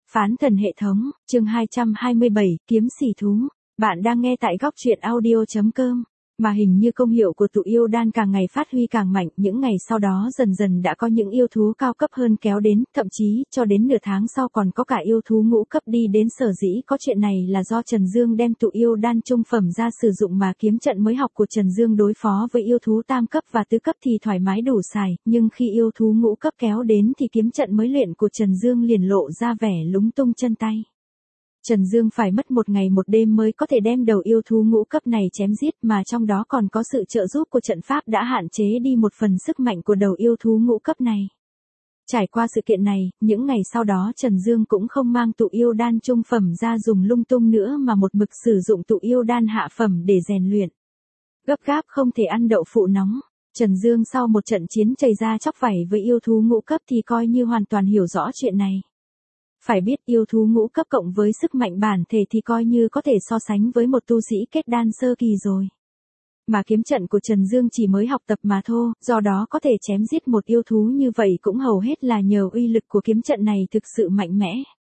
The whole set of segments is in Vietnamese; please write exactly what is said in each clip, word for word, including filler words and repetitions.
Phán thần hệ thống, chương hai trăm hai mươi bảy, kiếm xỉ thú. Bạn đang nghe tại góc truyện audio chấm com. Mà hình như công hiệu của tụ yêu đan càng ngày phát huy càng mạnh, những ngày sau đó dần dần đã có những yêu thú cao cấp hơn kéo đến, thậm chí, cho đến nửa tháng sau còn có cả yêu thú ngũ cấp đi đến. Sở dĩ có chuyện này là do Trần Dương đem tụ yêu đan trung phẩm ra sử dụng, mà kiếm trận mới học của Trần Dương đối phó với yêu thú tam cấp và tứ cấp thì thoải mái đủ xài, nhưng khi yêu thú ngũ cấp kéo đến thì kiếm trận mới luyện của Trần Dương liền lộ ra vẻ lúng tung chân tay. Trần Dương phải mất một ngày một đêm mới có thể đem đầu yêu thú ngũ cấp này chém giết, mà trong đó còn có sự trợ giúp của trận pháp đã hạn chế đi một phần sức mạnh của đầu yêu thú ngũ cấp này. Trải qua sự kiện này, những ngày sau đó Trần Dương cũng không mang tụ yêu đan trung phẩm ra dùng lung tung nữa mà một mực sử dụng tụ yêu đan hạ phẩm để rèn luyện. Gấp gáp không thể ăn đậu phụ nóng. Trần Dương sau một trận chiến chảy ra chóc vảy với yêu thú ngũ cấp thì coi như hoàn toàn hiểu rõ chuyện này. Phải biết yêu thú ngũ cấp cộng với sức mạnh bản thể thì coi như có thể so sánh với một tu sĩ kết đan sơ kỳ rồi. Mà kiếm trận của Trần Dương chỉ mới học tập mà thôi, do đó có thể chém giết một yêu thú như vậy cũng hầu hết là nhờ uy lực của kiếm trận này thực sự mạnh mẽ.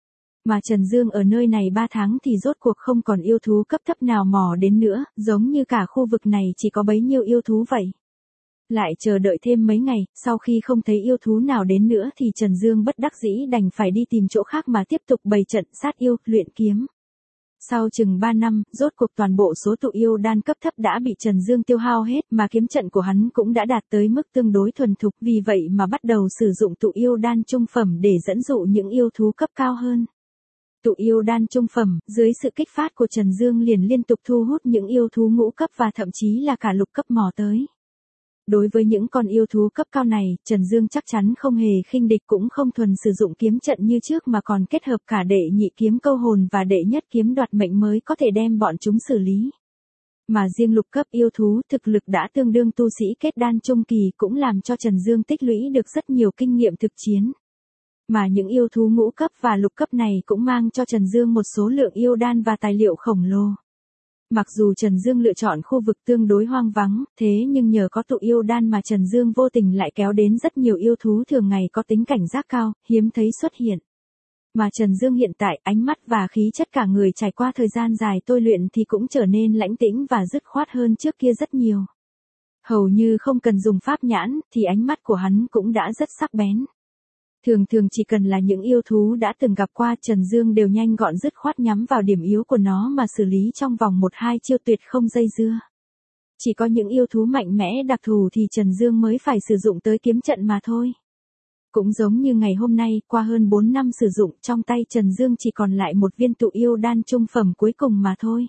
Mà Trần Dương ở nơi này ba tháng thì rốt cuộc không còn yêu thú cấp thấp nào mò đến nữa, giống như cả khu vực này chỉ có bấy nhiêu yêu thú vậy. Lại chờ đợi thêm mấy ngày, sau khi không thấy yêu thú nào đến nữa thì Trần Dương bất đắc dĩ đành phải đi tìm chỗ khác mà tiếp tục bày trận sát yêu, luyện kiếm. Sau chừng ba năm, rốt cuộc toàn bộ số tụ yêu đan cấp thấp đã bị Trần Dương tiêu hao hết, mà kiếm trận của hắn cũng đã đạt tới mức tương đối thuần thục, vì vậy mà bắt đầu sử dụng tụ yêu đan trung phẩm để dẫn dụ những yêu thú cấp cao hơn. Tụ yêu đan trung phẩm, dưới sự kích phát của Trần Dương liền liên tục thu hút những yêu thú ngũ cấp và thậm chí là cả lục cấp mò tới. Đối với những con yêu thú cấp cao này, Trần Dương chắc chắn không hề khinh địch, cũng không thuần sử dụng kiếm trận như trước mà còn kết hợp cả đệ nhị kiếm câu hồn và đệ nhất kiếm đoạt mệnh mới có thể đem bọn chúng xử lý. Mà riêng lục cấp yêu thú thực lực đã tương đương tu sĩ kết đan trung kỳ cũng làm cho Trần Dương tích lũy được rất nhiều kinh nghiệm thực chiến. Mà những yêu thú ngũ cấp và lục cấp này cũng mang cho Trần Dương một số lượng yêu đan và tài liệu khổng lồ. Mặc dù Trần Dương lựa chọn khu vực tương đối hoang vắng, thế nhưng nhờ có tụ yêu đan mà Trần Dương vô tình lại kéo đến rất nhiều yêu thú thường ngày có tính cảnh giác cao, hiếm thấy xuất hiện. Mà Trần Dương hiện tại, ánh mắt và khí chất cả người trải qua thời gian dài tôi luyện thì cũng trở nên lãnh tĩnh và dứt khoát hơn trước kia rất nhiều. Hầu như không cần dùng pháp nhãn, thì ánh mắt của hắn cũng đã rất sắc bén. Thường thường chỉ cần là những yêu thú đã từng gặp qua, Trần Dương đều nhanh gọn dứt khoát nhắm vào điểm yếu của nó mà xử lý trong vòng một hai chiêu tuyệt không dây dưa. Chỉ có những yêu thú mạnh mẽ đặc thù thì Trần Dương mới phải sử dụng tới kiếm trận mà thôi. Cũng giống như ngày hôm nay, qua hơn bốn năm sử dụng, trong tay Trần Dương chỉ còn lại một viên tụ yêu đan trung phẩm cuối cùng mà thôi.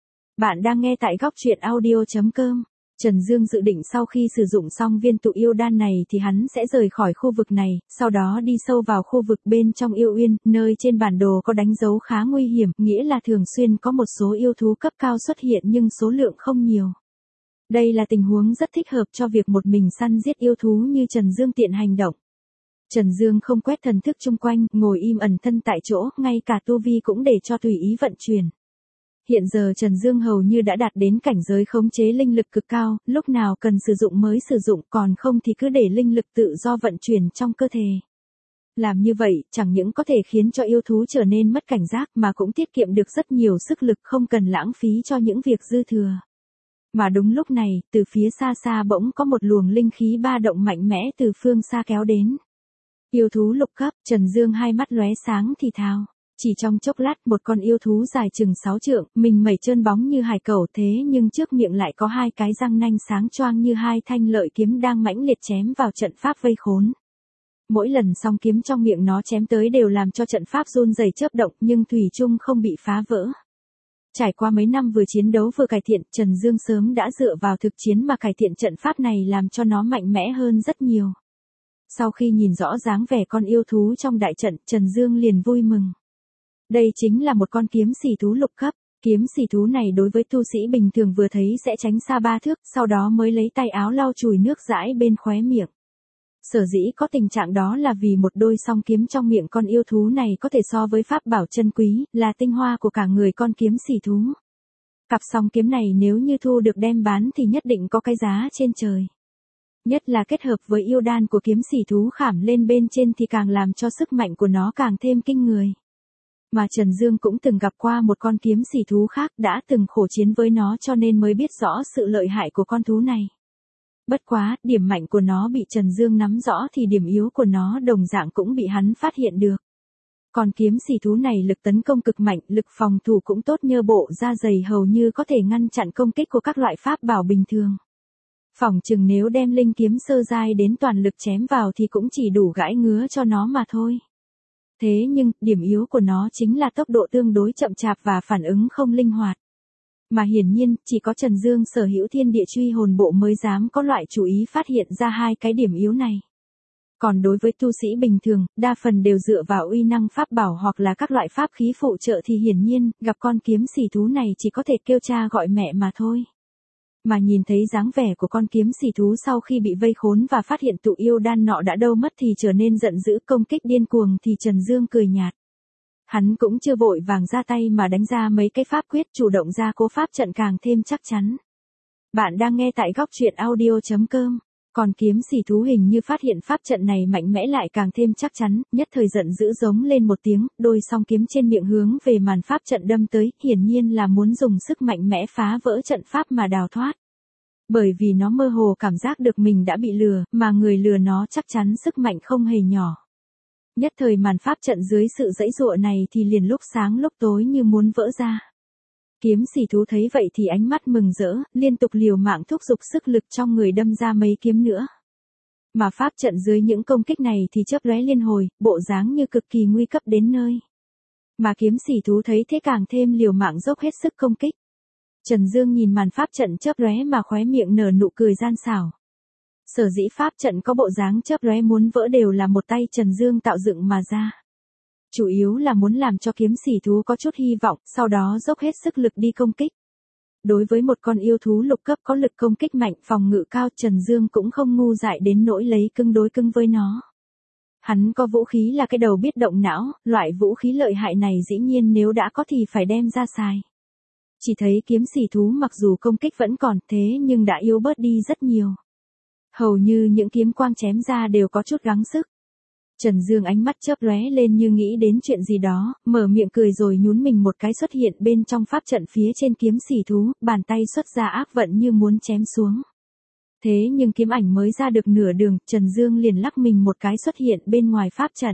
Bạn đang nghe tại góc truyện audio chấm com. Trần Dương dự định sau khi sử dụng xong viên tụ yêu đan này thì hắn sẽ rời khỏi khu vực này, sau đó đi sâu vào khu vực bên trong yêu uyên, nơi trên bản đồ có đánh dấu khá nguy hiểm, nghĩa là thường xuyên có một số yêu thú cấp cao xuất hiện nhưng số lượng không nhiều. Đây là tình huống rất thích hợp cho việc một mình săn giết yêu thú như Trần Dương tiện hành động. Trần Dương không quét thần thức chung quanh, ngồi im ẩn thân tại chỗ, ngay cả tu vi cũng để cho tùy ý vận chuyển. Hiện giờ Trần Dương hầu như đã đạt đến cảnh giới khống chế linh lực cực cao, lúc nào cần sử dụng mới sử dụng, còn không thì cứ để linh lực tự do vận chuyển trong cơ thể. Làm như vậy, chẳng những có thể khiến cho yêu thú trở nên mất cảnh giác mà cũng tiết kiệm được rất nhiều sức lực, không cần lãng phí cho những việc dư thừa. Mà đúng lúc này, từ phía xa xa bỗng có một luồng linh khí ba động mạnh mẽ từ phương xa kéo đến. Yêu thú lục cấp, Trần Dương hai mắt lóe sáng thì thào. Chỉ trong chốc lát một con yêu thú dài chừng sáu trượng, mình mẩy trơn bóng như hải cẩu, thế nhưng trước miệng lại có hai cái răng nanh sáng choang như hai thanh lợi kiếm đang mãnh liệt chém vào trận pháp vây khốn. Mỗi lần song kiếm trong miệng nó chém tới đều làm cho trận pháp run rẩy chớp động nhưng thủy chung không bị phá vỡ. Trải qua mấy năm vừa chiến đấu vừa cải thiện, Trần Dương sớm đã dựa vào thực chiến mà cải thiện trận pháp này làm cho nó mạnh mẽ hơn rất nhiều. Sau khi nhìn rõ dáng vẻ con yêu thú trong đại trận, Trần Dương liền vui mừng. Đây chính là một con kiếm xỉ thú lục cấp. Kiếm xỉ thú này đối với tu sĩ bình thường vừa thấy sẽ tránh xa ba thước, sau đó mới lấy tay áo lau chùi nước dãi bên khóe miệng. Sở dĩ có tình trạng đó là vì một đôi song kiếm trong miệng con yêu thú này có thể so với pháp bảo chân quý, là tinh hoa của cả người con kiếm xỉ thú. Cặp song kiếm này nếu như thu được đem bán thì nhất định có cái giá trên trời. Nhất là kết hợp với yêu đan của kiếm xỉ thú khảm lên bên trên thì càng làm cho sức mạnh của nó càng thêm kinh người. Mà Trần Dương cũng từng gặp qua một con kiếm xỉ thú khác, đã từng khổ chiến với nó cho nên mới biết rõ sự lợi hại của con thú này. Bất quá, điểm mạnh của nó bị Trần Dương nắm rõ thì điểm yếu của nó đồng dạng cũng bị hắn phát hiện được. Còn kiếm xỉ thú này lực tấn công cực mạnh, lực phòng thủ cũng tốt, nhơ bộ da dày hầu như có thể ngăn chặn công kích của các loại pháp bảo bình thường. Phỏng chừng nếu đem linh kiếm sơ giai đến toàn lực chém vào thì cũng chỉ đủ gãi ngứa cho nó mà thôi. Thế nhưng, điểm yếu của nó chính là tốc độ tương đối chậm chạp và phản ứng không linh hoạt. Mà hiển nhiên, chỉ có Trần Dương sở hữu thiên địa truy hồn bộ mới dám có loại chủ ý phát hiện ra hai cái điểm yếu này. Còn đối với tu sĩ bình thường, đa phần đều dựa vào uy năng pháp bảo hoặc là các loại pháp khí phụ trợ thì hiển nhiên, gặp con kiếm xỉ thú này chỉ có thể kêu cha gọi mẹ mà thôi. Mà nhìn thấy dáng vẻ của con kiếm xỉ thú sau khi bị vây khốn và phát hiện tụ yêu đan nọ đã đâu mất thì trở nên giận dữ công kích điên cuồng thì Trần Dương cười nhạt. Hắn cũng chưa vội vàng ra tay mà đánh ra mấy cái pháp quyết, chủ động ra cố pháp trận càng thêm chắc chắn. Bạn đang nghe tại góc truyện audio chấm com. Còn kiếm xỉ thú hình như phát hiện pháp trận này mạnh mẽ lại càng thêm chắc chắn, nhất thời giận dữ giống lên một tiếng, đôi song kiếm trên miệng hướng về màn pháp trận đâm tới, hiển nhiên là muốn dùng sức mạnh mẽ phá vỡ trận pháp mà đào thoát. Bởi vì nó mơ hồ cảm giác được mình đã bị lừa, mà người lừa nó chắc chắn sức mạnh không hề nhỏ. Nhất thời màn pháp trận dưới sự giãy giụa này thì liền lúc sáng lúc tối như muốn vỡ ra. Kiếm xỉ thú thấy vậy thì ánh mắt mừng rỡ, liên tục liều mạng thúc giục sức lực trong người đâm ra mấy kiếm nữa. Mà pháp trận dưới những công kích này thì chớp lóe liên hồi, bộ dáng như cực kỳ nguy cấp đến nơi. Mà kiếm xỉ thú thấy thế càng thêm liều mạng dốc hết sức công kích. Trần Dương nhìn màn pháp trận chớp lóe mà khóe miệng nở nụ cười gian xảo. Sở dĩ pháp trận có bộ dáng chớp lóe muốn vỡ đều là một tay Trần Dương tạo dựng mà ra. Chủ yếu là muốn làm cho kiếm xỉ thú có chút hy vọng, sau đó dốc hết sức lực đi công kích. Đối với một con yêu thú lục cấp có lực công kích mạnh, phòng ngự cao, Trần Dương cũng không ngu dại đến nỗi lấy cứng đối cứng với nó. Hắn có vũ khí là cái đầu biết động não, loại vũ khí lợi hại này dĩ nhiên nếu đã có thì phải đem ra xài. Chỉ thấy kiếm xỉ thú mặc dù công kích vẫn còn thế nhưng đã yếu bớt đi rất nhiều. Hầu như những kiếm quang chém ra đều có chút gắng sức. Trần Dương ánh mắt chớp lóe lên như nghĩ đến chuyện gì đó, mở miệng cười rồi nhún mình một cái xuất hiện bên trong pháp trận phía trên kiếm xỉ thú, bàn tay xuất ra ác vận như muốn chém xuống. Thế nhưng kiếm ảnh mới ra được nửa đường, Trần Dương liền lắc mình một cái xuất hiện bên ngoài pháp trận.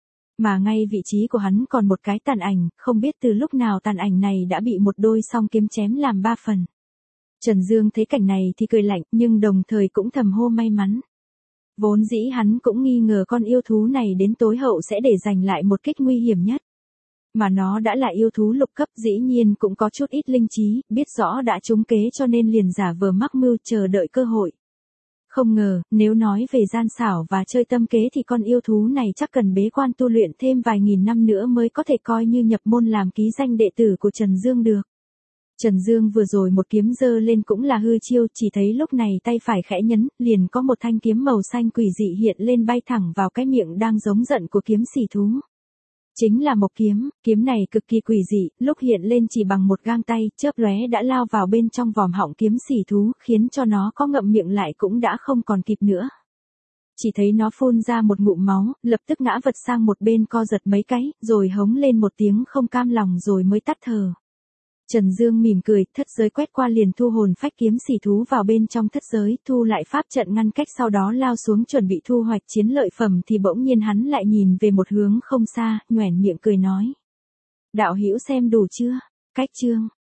Mà ngay vị trí của hắn còn một cái tàn ảnh, không biết từ lúc nào tàn ảnh này đã bị một đôi song kiếm chém làm ba phần. Trần Dương thấy cảnh này thì cười lạnh, nhưng đồng thời cũng thầm hô may mắn. Vốn dĩ hắn cũng nghi ngờ con yêu thú này đến tối hậu sẽ để giành lại một kích nguy hiểm nhất. Mà nó đã là yêu thú lục cấp dĩ nhiên cũng có chút ít linh trí, biết rõ đã trúng kế cho nên liền giả vờ mắc mưu chờ đợi cơ hội. Không ngờ, nếu nói về gian xảo và chơi tâm kế thì con yêu thú này chắc cần bế quan tu luyện thêm vài nghìn năm nữa mới có thể coi như nhập môn làm ký danh đệ tử của Trần Dương được. Trần Dương vừa rồi một kiếm giơ lên cũng là hư chiêu, chỉ thấy lúc này tay phải khẽ nhấn, liền có một thanh kiếm màu xanh quỷ dị hiện lên bay thẳng vào cái miệng đang giống giận của kiếm xỉ thú. Chính là một kiếm, kiếm này cực kỳ quỷ dị, lúc hiện lên chỉ bằng một gang tay, chớp lóe đã lao vào bên trong vòm họng kiếm xỉ thú, khiến cho nó có ngậm miệng lại cũng đã không còn kịp nữa. Chỉ thấy nó phun ra một ngụm máu, lập tức ngã vật sang một bên co giật mấy cái, rồi hống lên một tiếng không cam lòng rồi mới tắt thở. Trần Dương mỉm cười, thất giới quét qua liền thu hồn phách kiếm xỉ thú vào bên trong thất giới, thu lại pháp trận ngăn cách sau đó lao xuống chuẩn bị thu hoạch chiến lợi phẩm thì bỗng nhiên hắn lại nhìn về một hướng không xa, nhoẻn miệng cười nói. Đạo hữu xem đủ chưa? Cách chương.